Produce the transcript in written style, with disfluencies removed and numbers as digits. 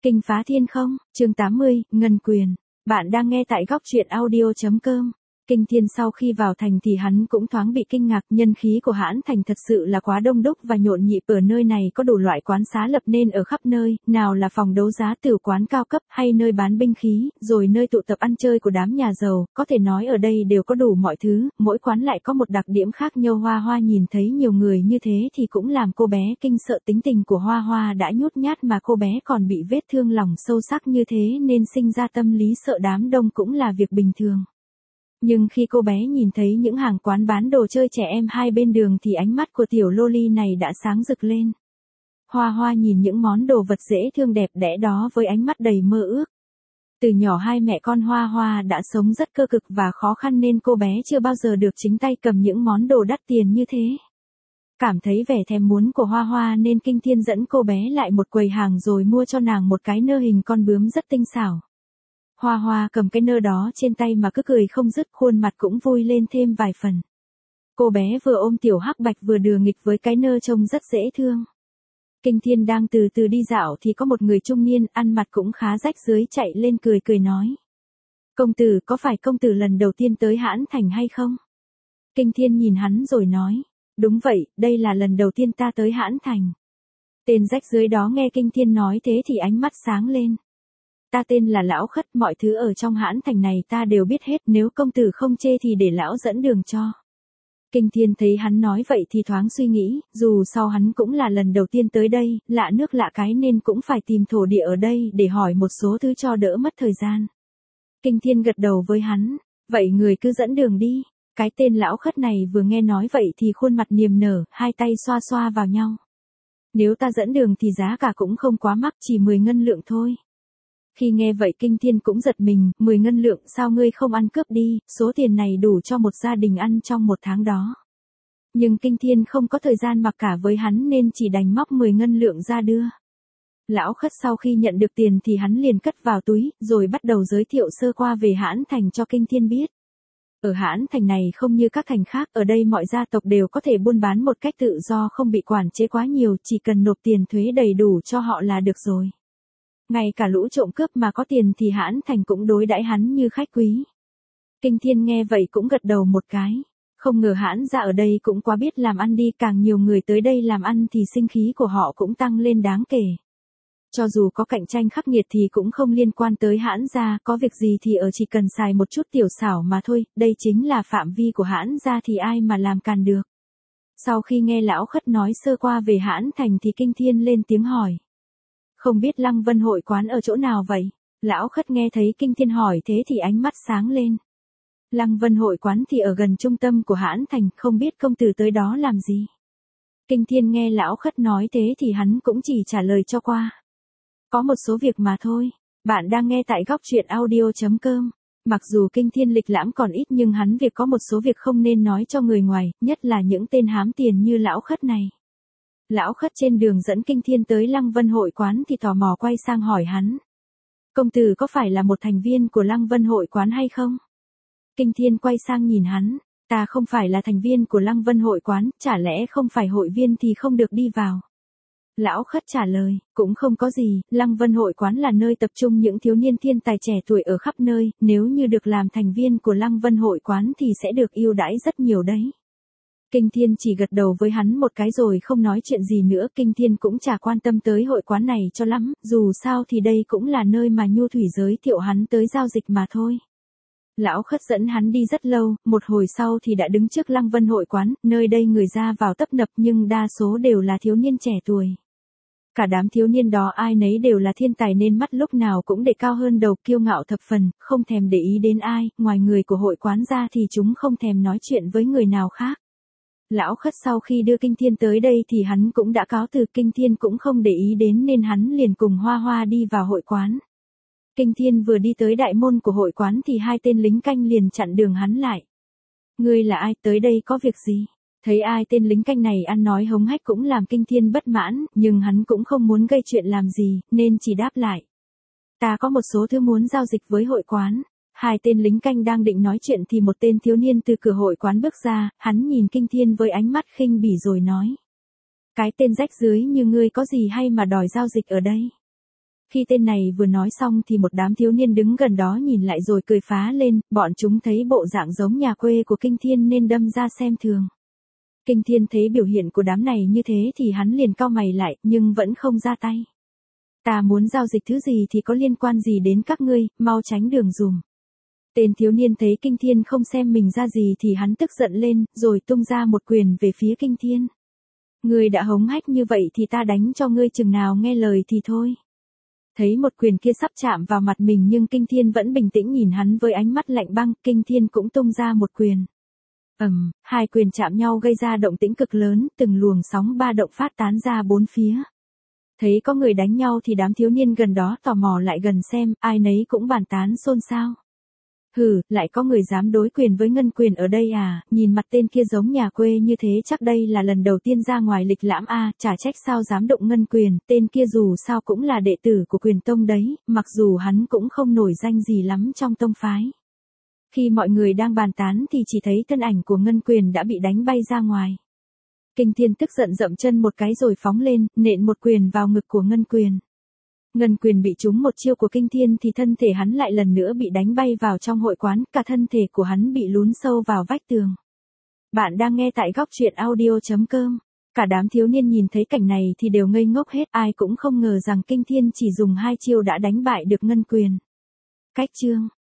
Kinh phá thiên không, chương 80, Ngân Quyền. Bạn đang nghe tại góc truyện audio.com. Kinh Thiên sau khi vào thành thì hắn cũng thoáng bị kinh ngạc, nhân khí của Hãn Thành thật sự là quá đông đúc và nhộn nhịp, ở nơi này có đủ loại quán xá lập nên ở khắp nơi, nào là phòng đấu giá, tiểu quán cao cấp hay nơi bán binh khí, rồi nơi tụ tập ăn chơi của đám nhà giàu, có thể nói ở đây đều có đủ mọi thứ, mỗi quán lại có một đặc điểm khác nhau. Hoa Hoa nhìn thấy nhiều người như thế thì cũng làm cô bé kinh sợ, tính tình của Hoa Hoa đã nhút nhát mà cô bé còn bị vết thương lòng sâu sắc như thế nên sinh ra tâm lý sợ đám đông cũng là việc bình thường. Nhưng khi cô bé nhìn thấy những hàng quán bán đồ chơi trẻ em hai bên đường thì ánh mắt của tiểu loli này đã sáng rực lên. Hoa Hoa nhìn những món đồ vật dễ thương đẹp đẽ đó với ánh mắt đầy mơ ước. Từ nhỏ hai mẹ con Hoa Hoa đã sống rất cơ cực và khó khăn nên cô bé chưa bao giờ được chính tay cầm những món đồ đắt tiền như thế. Cảm thấy vẻ thèm muốn của Hoa Hoa nên Kinh Thiên dẫn cô bé lại một quầy hàng rồi mua cho nàng một cái nơ hình con bướm rất tinh xảo. Hoa Hoa cầm cái nơ đó trên tay mà cứ cười không dứt, khuôn mặt cũng vui lên thêm vài phần. Cô bé vừa ôm tiểu hắc bạch vừa đùa nghịch với cái nơ trông rất dễ thương. Kinh Thiên đang từ từ đi dạo thì có một người trung niên ăn mặt cũng khá rách rưới chạy lên cười cười nói. Công tử, có phải công tử lần đầu tiên tới Hãn Thành hay không? Kinh Thiên nhìn hắn rồi nói. Đúng vậy, đây là lần đầu tiên ta tới Hãn Thành. Tên rách rưới đó nghe Kinh Thiên nói thế thì ánh mắt sáng lên. Ta tên là Lão Khất, mọi thứ ở trong Hãn Thành này ta đều biết hết, nếu công tử không chê thì để lão dẫn đường cho. Kinh Thiên thấy hắn nói vậy thì thoáng suy nghĩ, dù sao hắn cũng là lần đầu tiên tới đây, lạ nước lạ cái nên cũng phải tìm thổ địa ở đây để hỏi một số thứ cho đỡ mất thời gian. Kinh Thiên gật đầu với hắn, vậy người cứ dẫn đường đi. Cái tên Lão Khất này vừa nghe nói vậy thì khuôn mặt niềm nở, hai tay xoa xoa vào nhau. Nếu ta dẫn đường thì giá cả cũng không quá mắc, chỉ 10 ngân lượng thôi. Khi nghe vậy Kinh Thiên cũng giật mình, 10 ngân lượng, sao ngươi không ăn cướp đi, số tiền này đủ cho một gia đình ăn trong một tháng đó. Nhưng Kinh Thiên không có thời gian mặc cả với hắn nên chỉ đành móc 10 ngân lượng ra đưa. Lão Khất sau khi nhận được tiền thì hắn liền cất vào túi, rồi bắt đầu giới thiệu sơ qua về Hãn Thành cho Kinh Thiên biết. Ở Hãn Thành này không như các thành khác, ở đây mọi gia tộc đều có thể buôn bán một cách tự do, không bị quản chế quá nhiều, chỉ cần nộp tiền thuế đầy đủ cho họ là được rồi. Ngay cả lũ trộm cướp mà có tiền thì Hãn Thành cũng đối đãi hắn như khách quý. Kinh Thiên nghe vậy cũng gật đầu một cái. Không ngờ Hãn gia ở đây cũng quá biết làm ăn đi, càng nhiều người tới đây làm ăn thì sinh khí của họ cũng tăng lên đáng kể. Cho dù có cạnh tranh khắc nghiệt thì cũng không liên quan tới Hãn gia, có việc gì thì chỉ cần xài một chút tiểu xảo mà thôi, đây chính là phạm vi của Hãn gia thì ai mà làm càn được. Sau khi nghe Lão Khất nói sơ qua về Hãn Thành thì Kinh Thiên lên tiếng hỏi. Không biết Lăng Vân hội quán ở chỗ nào vậy? Lão Khất nghe thấy Kinh Thiên hỏi thế thì ánh mắt sáng lên. Lăng Vân hội quán thì ở gần trung tâm của Hãn Thành, không biết công tử tới đó làm gì? Kinh Thiên nghe Lão Khất nói thế thì hắn cũng chỉ trả lời cho qua. Có một số việc mà thôi. Bạn đang nghe tại góc truyện audio.com. Mặc dù Kinh Thiên lịch lãm còn ít nhưng hắn việc có một số việc không nên nói cho người ngoài, nhất là những tên hám tiền như Lão Khất này. Lão Khất trên đường dẫn Kinh Thiên tới Lăng Vân hội quán thì tò mò quay sang hỏi hắn. Công tử có phải là một thành viên của Lăng Vân hội quán hay không? Kinh Thiên quay sang nhìn hắn. Ta không phải là thành viên của Lăng Vân hội quán, chả lẽ không phải hội viên thì không được đi vào? Lão Khất trả lời, cũng không có gì, Lăng Vân hội quán là nơi tập trung những thiếu niên thiên tài trẻ tuổi ở khắp nơi, nếu như được làm thành viên của Lăng Vân hội quán thì sẽ được ưu đãi rất nhiều đấy. Kinh Thiên chỉ gật đầu với hắn một cái rồi không nói chuyện gì nữa, Kinh Thiên cũng chả quan tâm tới hội quán này cho lắm, dù sao thì đây cũng là nơi mà Nhu Thủy giới thiệu hắn tới giao dịch mà thôi. Lão Khất dẫn hắn đi rất lâu, một hồi sau thì đã đứng trước Lăng Vân hội quán, nơi đây người ra vào tấp nập nhưng đa số đều là thiếu niên trẻ tuổi. Cả đám thiếu niên đó ai nấy đều là thiên tài nên mắt lúc nào cũng để cao hơn đầu, kiêu ngạo thập phần, không thèm để ý đến ai, ngoài người của hội quán ra thì chúng không thèm nói chuyện với người nào khác. Lão Khất sau khi đưa Kinh Thiên tới đây thì hắn cũng đã cáo từ, Kinh Thiên cũng không để ý đến nên hắn liền cùng Hoa Hoa đi vào hội quán. Kinh Thiên vừa đi tới đại môn của hội quán thì hai tên lính canh liền chặn đường hắn lại. Ngươi là ai, tới đây có việc gì? Thấy ai tên lính canh này ăn nói hống hách cũng làm Kinh Thiên bất mãn, nhưng hắn cũng không muốn gây chuyện làm gì, nên chỉ đáp lại. Ta có một số thứ muốn giao dịch với hội quán. Hai tên lính canh đang định nói chuyện thì một tên thiếu niên từ cửa hội quán bước ra, hắn nhìn Kinh Thiên với ánh mắt khinh bỉ rồi nói. Cái tên rách rưới như ngươi có gì hay mà đòi giao dịch ở đây? Khi tên này vừa nói xong thì một đám thiếu niên đứng gần đó nhìn lại rồi cười phá lên, bọn chúng thấy bộ dạng giống nhà quê của Kinh Thiên nên đâm ra xem thường. Kinh Thiên thấy biểu hiện của đám này như thế thì hắn liền cau mày lại, nhưng vẫn không ra tay. Ta muốn giao dịch thứ gì thì có liên quan gì đến các ngươi, mau tránh đường dùm. Tên thiếu niên thấy Kinh Thiên không xem mình ra gì thì hắn tức giận lên, rồi tung ra một quyền về phía Kinh Thiên. Ngươi đã hống hách như vậy thì ta đánh cho ngươi chừng nào nghe lời thì thôi. Thấy một quyền kia sắp chạm vào mặt mình nhưng Kinh Thiên vẫn bình tĩnh nhìn hắn với ánh mắt lạnh băng, Kinh Thiên cũng tung ra một quyền. Hai quyền chạm nhau gây ra động tĩnh cực lớn, từng luồng sóng ba động phát tán ra bốn phía. Thấy có người đánh nhau thì đám thiếu niên gần đó tò mò lại gần xem, ai nấy cũng bàn tán xôn xao. Hừ, lại có người dám đối quyền với Ngân Quyền ở đây à, nhìn mặt tên kia giống nhà quê như thế chắc đây là lần đầu tiên ra ngoài lịch lãm a, chả trách sao dám động Ngân Quyền, tên kia dù sao cũng là đệ tử của Quyền Tông đấy, mặc dù hắn cũng không nổi danh gì lắm trong tông phái. Khi mọi người đang bàn tán thì chỉ thấy thân ảnh của Ngân Quyền đã bị đánh bay ra ngoài. Kinh Thiên tức giận dậm chân một cái rồi phóng lên, nện một quyền vào ngực của Ngân Quyền. Ngân Quyền bị trúng một chiêu của Kinh Thiên thì thân thể hắn lại lần nữa bị đánh bay vào trong hội quán, cả thân thể của hắn bị lún sâu vào vách tường. Bạn đang nghe tại góc truyện audio.com. Cả đám thiếu niên nhìn thấy cảnh này thì đều ngây ngốc hết, ai cũng không ngờ rằng Kinh Thiên chỉ dùng 2 chiêu đã đánh bại được Ngân Quyền. Cách chương